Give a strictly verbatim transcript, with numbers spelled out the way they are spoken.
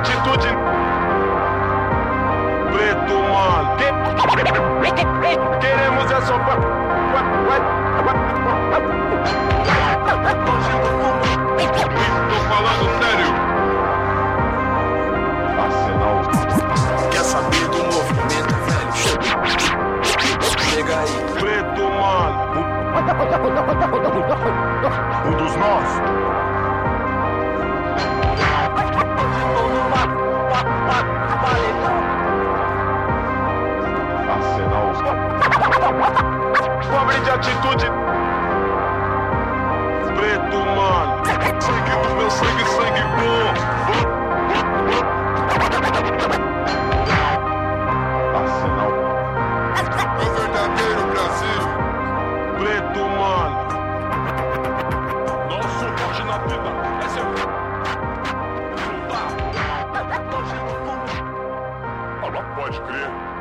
atitude. Preto, mano. Queremos é só. Tô falando sério. Arsenal. Quer saber do movimento, velho? Chega aí. Preto, mano. Um dos nossos. Arsenal. Pobre de atitude. Preto, mano. Sangue do meu sangue, sangue bom. Arsenal. É o verdadeiro Brasil. Preto, mano. Nosso hoje na vida. Essa é a... Pode crer.